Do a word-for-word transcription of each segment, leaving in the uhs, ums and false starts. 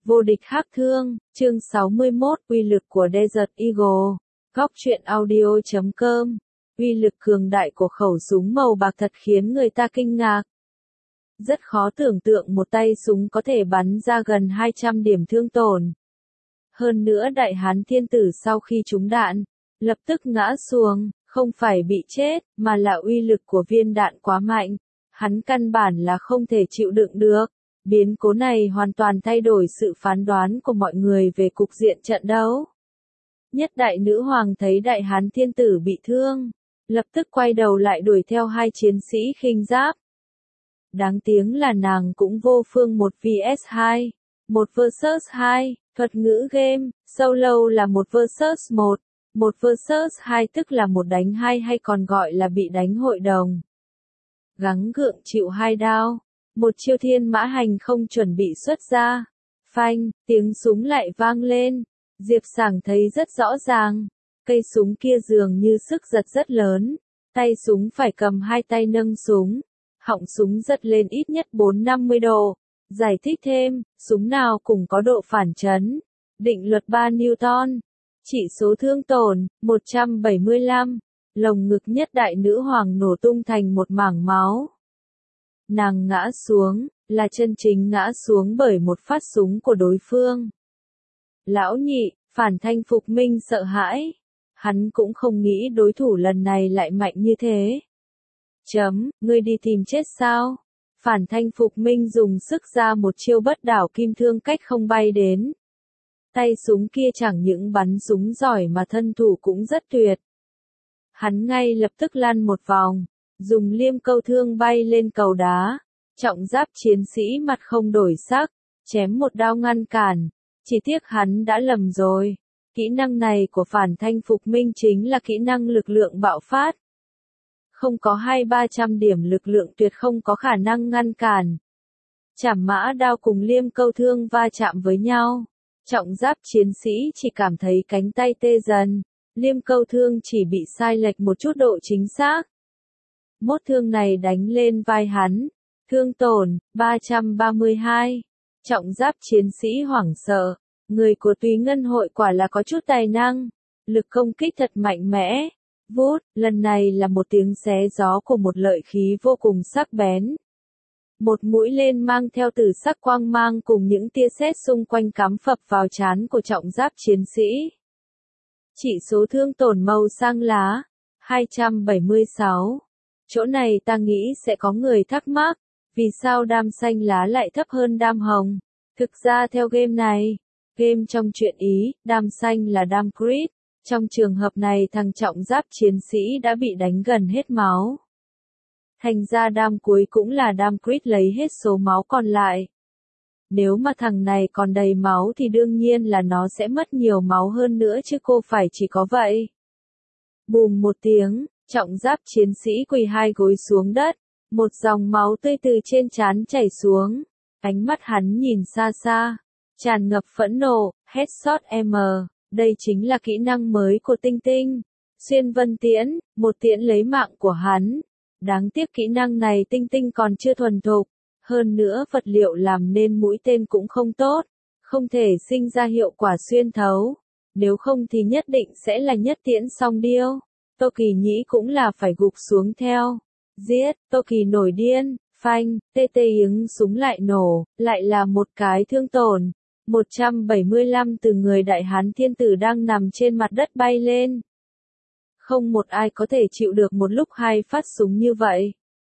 Vô địch hắc thương, chương sáu mươi mốt, uy lực của Desert Eagle. Góc truyện audio chấm com. Uy lực cường đại của khẩu súng màu bạc thật khiến người ta kinh ngạc. Rất khó tưởng tượng một tay súng có thể bắn ra gần hai trăm điểm thương tổn. Hơn nữa đại hán thiên tử sau khi trúng đạn, lập tức ngã xuống, không phải bị chết, mà là uy lực của viên đạn quá mạnh. Hắn căn bản là không thể chịu đựng được. Biến cố này hoàn toàn thay đổi sự phán đoán của mọi người về cục diện trận đấu. Nhất đại nữ hoàng thấy đại hán thiên tử bị thương, lập tức quay đầu lại đuổi theo hai chiến sĩ khinh giáp. Đáng tiếng là nàng cũng vô phương một vs hai, một versus hai, thuật ngữ game, solo là một versus một, một versus hai tức là một đánh hai hay còn gọi là bị đánh hội đồng. Gắng gượng chịu hai đao. Một chiêu thiên mã hành không chuẩn bị xuất ra. Phanh, tiếng súng lại vang lên. Diệp Sảng thấy rất rõ ràng. Cây súng kia dường như sức giật rất lớn. Tay súng phải cầm hai tay nâng súng. Họng súng giật lên ít nhất bốn trăm năm mươi độ. Giải thích thêm, súng nào cũng có độ phản chấn. Định luật ba Newton. Chỉ số thương tổn, một trăm bảy mươi lăm. Lồng ngực nhất đại nữ hoàng nổ tung thành một mảng máu. Nàng ngã xuống, là chân chính ngã xuống bởi một phát súng của đối phương. Lão nhị, Phản Thanh Phục Minh sợ hãi. Hắn cũng không nghĩ đối thủ lần này lại mạnh như thế. Chấm, ngươi đi tìm chết sao? Phản Thanh Phục Minh dùng sức ra một chiêu bất đảo kim thương cách không bay đến. Tay súng kia chẳng những bắn súng giỏi mà thân thủ cũng rất tuyệt. Hắn ngay lập tức lăn một vòng. Dùng liêm câu thương bay lên cầu đá, trọng giáp chiến sĩ mặt không đổi sắc, chém một đao ngăn cản, chỉ tiếc hắn đã lầm rồi. Kỹ năng này của Phản Thanh Phục Minh chính là kỹ năng lực lượng bạo phát. Không có hai ba trăm điểm lực lượng tuyệt không có khả năng ngăn cản. Chảm mã đao cùng liêm câu thương va chạm với nhau, trọng giáp chiến sĩ chỉ cảm thấy cánh tay tê dần, liêm câu thương chỉ bị sai lệch một chút độ chính xác. Mốt thương này đánh lên vai hắn, thương tổn, ba trăm ba mươi hai. Trọng giáp chiến sĩ hoảng sợ, người của Túy Ngân hội quả là có chút tài năng, lực công kích thật mạnh mẽ. Vút, lần này là một tiếng xé gió của một lợi khí vô cùng sắc bén. Một mũi tên mang theo tử sắc quang mang cùng những tia sét xung quanh cắm phập vào trán của trọng giáp chiến sĩ. Chỉ số thương tổn màu xanh lá, hai trăm bảy mươi sáu. Chỗ này ta nghĩ sẽ có người thắc mắc, vì sao đam xanh lá lại thấp hơn đam hồng? Thực ra theo game này, game trong truyện Ý, đam xanh là đam crit. Trong trường hợp này thằng trọng giáp chiến sĩ đã bị đánh gần hết máu. Thành ra đam cuối cũng là đam crit lấy hết số máu còn lại. Nếu mà thằng này còn đầy máu thì đương nhiên là nó sẽ mất nhiều máu hơn nữa chứ cô phải chỉ có vậy. Bùm một tiếng. Trọng giáp chiến sĩ quỳ hai gối xuống đất, một dòng máu tươi từ trên trán chảy xuống, ánh mắt hắn nhìn xa xa, tràn ngập phẫn nộ, headshot M, đây chính là kỹ năng mới của Tinh Tinh, xuyên vân tiễn, một tiễn lấy mạng của hắn, đáng tiếc kỹ năng này Tinh Tinh còn chưa thuần thục, hơn nữa vật liệu làm nên mũi tên cũng không tốt, không thể sinh ra hiệu quả xuyên thấu, nếu không thì nhất định sẽ là nhất tiễn song điêu. Tô Kỳ Nhĩ cũng là phải gục xuống theo. Giết, Tô Kỳ nổi điên, phanh, tê tê yếng súng lại nổ, lại là một cái thương tổn. một trăm bảy mươi lăm từ người đại hán thiên tử đang nằm trên mặt đất bay lên. Không một ai có thể chịu được một lúc hai phát súng như vậy.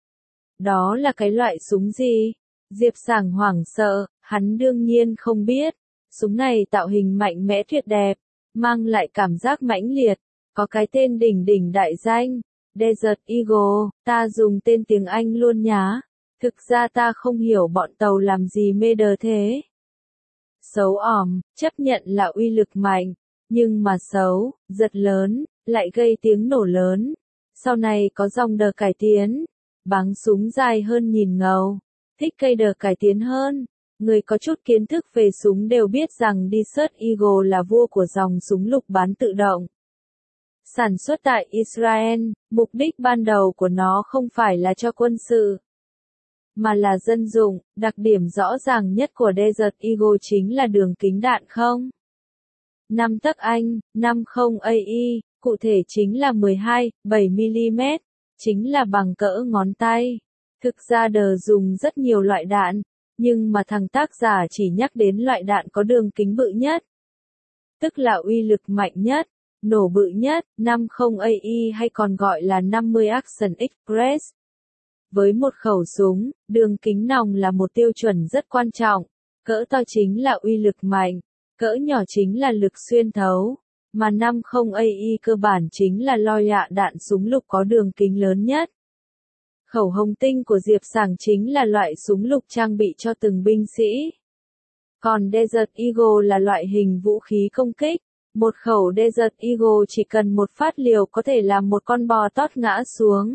Đó là cái loại súng gì? Diệp Sảng hoảng sợ, hắn đương nhiên không biết. Súng này tạo hình mạnh mẽ tuyệt đẹp, mang lại cảm giác mãnh liệt. Có cái tên đỉnh đỉnh đại danh, Desert Eagle, ta dùng tên tiếng Anh luôn nhá. Thực ra ta không hiểu bọn tàu làm gì mê đờ thế. Xấu ỏm, chấp nhận là uy lực mạnh, nhưng mà xấu, giật lớn, lại gây tiếng nổ lớn. Sau này có dòng đờ cải tiến, bắn súng dài hơn nhìn ngầu, thích cây đờ cải tiến hơn. Người có chút kiến thức về súng đều biết rằng Desert Eagle là vua của dòng súng lục bắn tự động. Sản xuất tại Israel, mục đích ban đầu của nó không phải là cho quân sự. mà là dân dụng. Đặc điểm rõ ràng nhất của Desert Eagle chính là đường kính đạn không năm tấc Anh, năm mươi A I, cụ thể chính là mười hai phẩy bảy mi-li-mét, chính là bằng cỡ ngón tay. Thực ra đờ dùng rất nhiều loại đạn, nhưng mà thằng tác giả chỉ nhắc đến loại đạn có đường kính bự nhất, tức là uy lực mạnh nhất, nổ bự nhất, năm mươi A I hay còn gọi là năm mươi Action Express. Với một khẩu súng, đường kính nòng là một tiêu chuẩn rất quan trọng, cỡ to chính là uy lực mạnh, cỡ nhỏ chính là lực xuyên thấu, mà năm mươi A I cơ bản chính là loi lạ đạn súng lục có đường kính lớn nhất. Khẩu hồng tinh của Diệp Sảng chính là loại súng lục trang bị cho từng binh sĩ. Còn Desert Eagle là loại hình vũ khí công kích. Một khẩu Desert Eagle chỉ cần một phát liều có thể làm một con bò tót ngã xuống.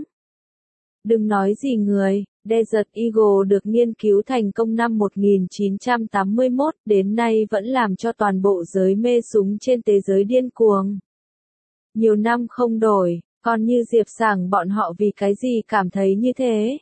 Đừng nói gì người, Desert Eagle được nghiên cứu thành công năm một nghìn chín trăm tám mươi mốt, đến nay vẫn làm cho toàn bộ giới mê súng trên thế giới điên cuồng. Nhiều năm không đổi, còn như Diệp Sảng bọn họ vì cái gì cảm thấy như thế?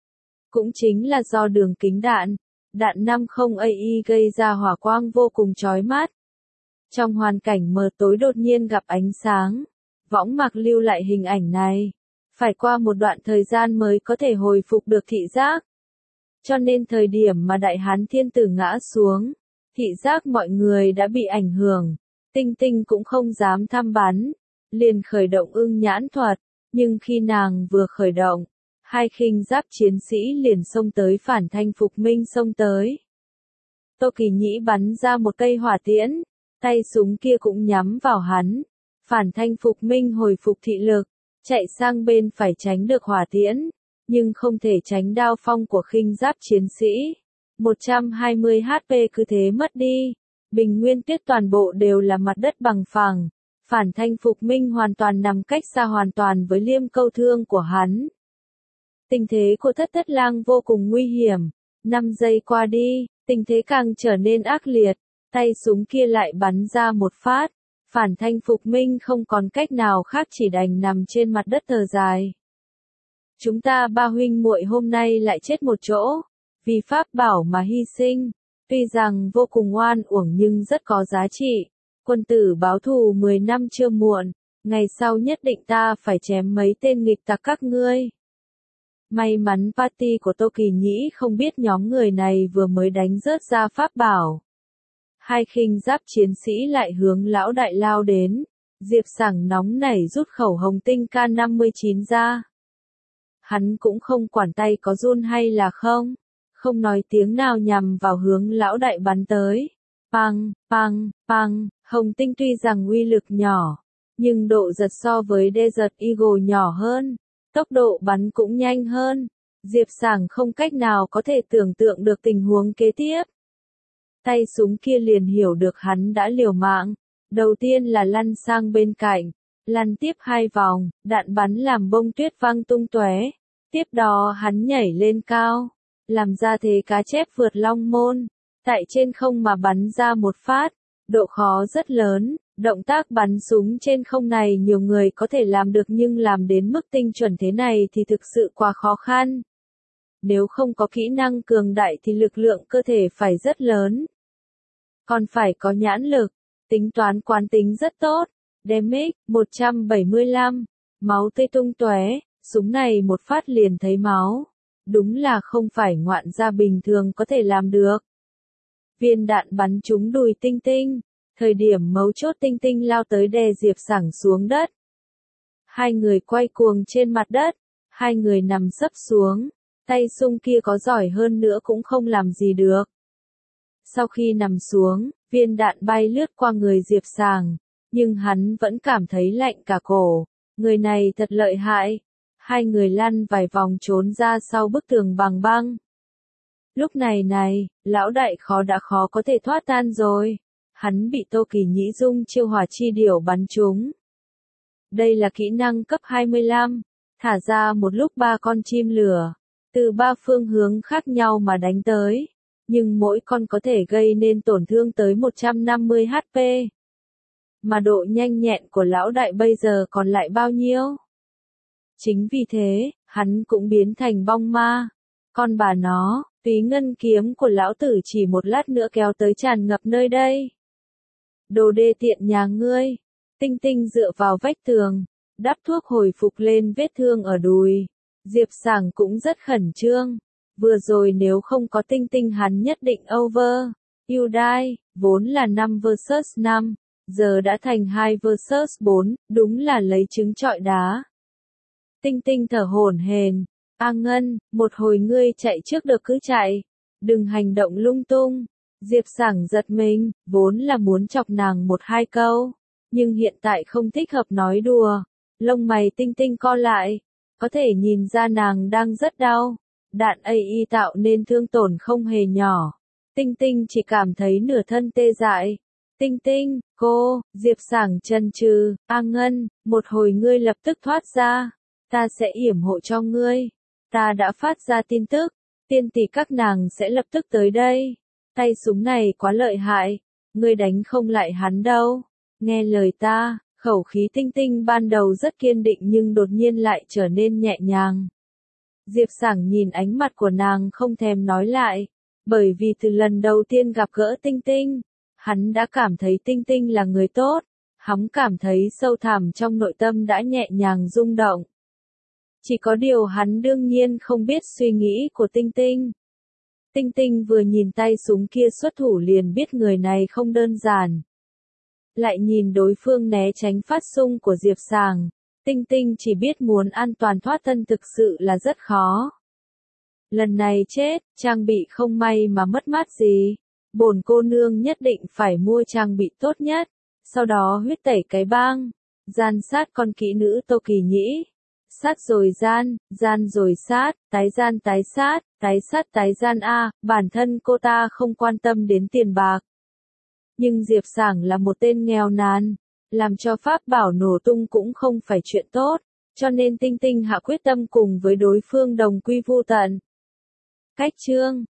Cũng chính là do đường kính đạn, đạn năm mươi A I gây ra hỏa quang vô cùng chói mắt. Trong hoàn cảnh mờ tối đột nhiên gặp ánh sáng, võng mạc lưu lại hình ảnh này. Phải qua một đoạn thời gian mới có thể hồi phục được thị giác. Cho nên thời điểm mà Đại Hán Thiên Tử ngã xuống, thị giác mọi người đã bị ảnh hưởng. Tinh Tinh cũng không dám thăm bắn, liền khởi động ưng nhãn thuật, nhưng khi nàng vừa khởi động, hai khinh giáp chiến sĩ liền xông tới Phản Thanh Phục Minh xông tới. Tô Kỳ Nhĩ bắn ra một cây hỏa tiễn, tay súng kia cũng nhắm vào hắn. Phản Thanh Phục Minh hồi phục thị lực, chạy sang bên phải tránh được hỏa tiễn, nhưng không thể tránh đao phong của khinh giáp chiến sĩ. một trăm hai mươi H P cứ thế mất đi. Bình nguyên tuyết toàn bộ đều là mặt đất bằng phẳng. Phản Thanh Phục Minh hoàn toàn nằm cách xa hoàn toàn với liêm câu thương của hắn. Tình thế của Thất Thất Lang vô cùng nguy hiểm. năm giây qua đi, tình thế càng trở nên ác liệt. Tay súng kia lại bắn ra một phát. Phản Thanh Phục Minh không còn cách nào khác chỉ đành nằm trên mặt đất thở dài. Chúng ta ba huynh muội hôm nay lại chết một chỗ, vì pháp bảo mà hy sinh, tuy rằng vô cùng oan uổng nhưng rất có giá trị. Quân tử báo thù mười năm chưa muộn, ngày sau nhất định ta phải chém mấy tên nghịch tặc các ngươi. May mắn party của Tô Kỳ Nhĩ không biết nhóm người này vừa mới đánh rớt ra pháp bảo. Hai khinh giáp chiến sĩ lại hướng lão đại lao đến. Diệp Sảng nóng nảy rút khẩu hồng tinh K năm mươi chín ra. Hắn cũng không quản tay có run hay là không. Không nói tiếng nào nhằm vào hướng lão đại bắn tới. Păng, păng, păng, hồng tinh tuy rằng uy lực nhỏ, nhưng độ giật so với Desert Eagle nhỏ hơn. Tốc độ bắn cũng nhanh hơn. Diệp Sảng không cách nào có thể tưởng tượng được tình huống kế tiếp. Tay súng kia liền hiểu được hắn đã liều mạng. Đầu tiên là lăn sang bên cạnh, lăn tiếp hai vòng, đạn bắn làm bông tuyết văng tung tóe. Tiếp đó hắn nhảy lên cao, làm ra thế cá chép vượt long môn, tại trên không mà bắn ra một phát. Độ khó rất lớn, động tác bắn súng trên không này nhiều người có thể làm được nhưng làm đến mức tinh chuẩn thế này thì thực sự quá khó khăn. Nếu không có kỹ năng cường đại thì lực lượng cơ thể phải rất lớn. Còn phải có nhãn lực, tính toán quán tính rất tốt. Damage một trăm bảy mươi lăm, máu tươi tung tóe, súng này một phát liền thấy máu. Đúng là không phải ngoạn gia bình thường có thể làm được. Viên đạn bắn trúng đùi Tinh Tinh, thời điểm mấu chốt Tinh Tinh lao tới đè Diệp Sảng xuống đất. Hai người quay cuồng trên mặt đất, hai người nằm sấp xuống, tay súng kia có giỏi hơn nữa cũng không làm gì được. Sau khi nằm xuống, viên đạn bay lướt qua người Diệp Sảng, nhưng hắn vẫn cảm thấy lạnh cả cổ. Người này thật lợi hại. Hai người lăn vài vòng trốn ra sau bức tường bằng băng. Lúc này này, lão đại khó đã khó có thể thoát tan rồi. Hắn bị Tô Kỳ Nhĩ dung chiêu hỏa chi điểu bắn trúng. Đây là kỹ năng cấp hai mươi lăm, thả ra một lúc ba con chim lửa, từ ba phương hướng khác nhau mà đánh tới. Nhưng mỗi con có thể gây nên tổn thương tới một trăm năm mươi H P. Mà độ nhanh nhẹn của lão đại bây giờ còn lại bao nhiêu? Chính vì thế, hắn cũng biến thành bong ma. Con bà nó, túy ngân kiếm của lão tử chỉ một lát nữa kéo tới tràn ngập nơi đây. Đồ đê tiện nhà ngươi. Tinh Tinh dựa vào vách tường, đắp thuốc hồi phục lên vết thương ở đùi. Diệp Sảng cũng rất khẩn trương. Vừa rồi nếu không có Tinh Tinh hắn nhất định over. You die, vốn là năm versus năm, giờ đã thành hai versus bốn, đúng là lấy trứng trọi đá. Tinh Tinh thở hổn hển, A Ngân, một hồi ngươi chạy trước được cứ chạy, đừng hành động lung tung. Diệp Sảng giật mình, vốn là muốn chọc nàng một hai câu, nhưng hiện tại không thích hợp nói đùa. Lông mày Tinh Tinh co lại, có thể nhìn ra nàng đang rất đau. Đạn a i tạo nên thương tổn không hề nhỏ. Tinh Tinh chỉ cảm thấy nửa thân tê dại. Tinh Tinh, cô, Diệp Sảng chần chừ, A Ngân, một hồi ngươi lập tức thoát ra, ta sẽ yểm hộ cho ngươi. Ta đã phát ra tin tức, tiên tỷ các nàng sẽ lập tức tới đây. Tay súng này quá lợi hại, ngươi đánh không lại hắn đâu. Nghe lời ta, khẩu khí Tinh Tinh ban đầu rất kiên định nhưng đột nhiên lại trở nên nhẹ nhàng. Diệp Sảng nhìn ánh mặt của nàng không thèm nói lại, bởi vì từ lần đầu tiên gặp gỡ Tinh Tinh, hắn đã cảm thấy Tinh Tinh là người tốt, hắn cảm thấy sâu thẳm trong nội tâm đã nhẹ nhàng rung động. Chỉ có điều hắn đương nhiên không biết suy nghĩ của Tinh Tinh. Tinh Tinh vừa nhìn tay súng kia xuất thủ liền biết người này không đơn giản. Lại nhìn đối phương né tránh phát xung của Diệp Sảng, Tinh Tinh chỉ biết muốn an toàn thoát thân thực sự là rất khó. Lần này chết, trang bị không may mà mất mát gì. Bổn cô nương nhất định phải mua trang bị tốt nhất, sau đó huyết tẩy cái bang, gian sát con kỹ nữ Tô Kỳ Nhĩ. Sát rồi gian, gian rồi sát, tái gian tái sát, tái sát tái gian a, bản thân cô ta không quan tâm đến tiền bạc. Nhưng Diệp Sảng là một tên nghèo nàn, làm cho pháp bảo nổ tung cũng không phải chuyện tốt, cho nên Tinh Tinh hạ quyết tâm cùng với đối phương đồng quy vu tận. Cách chương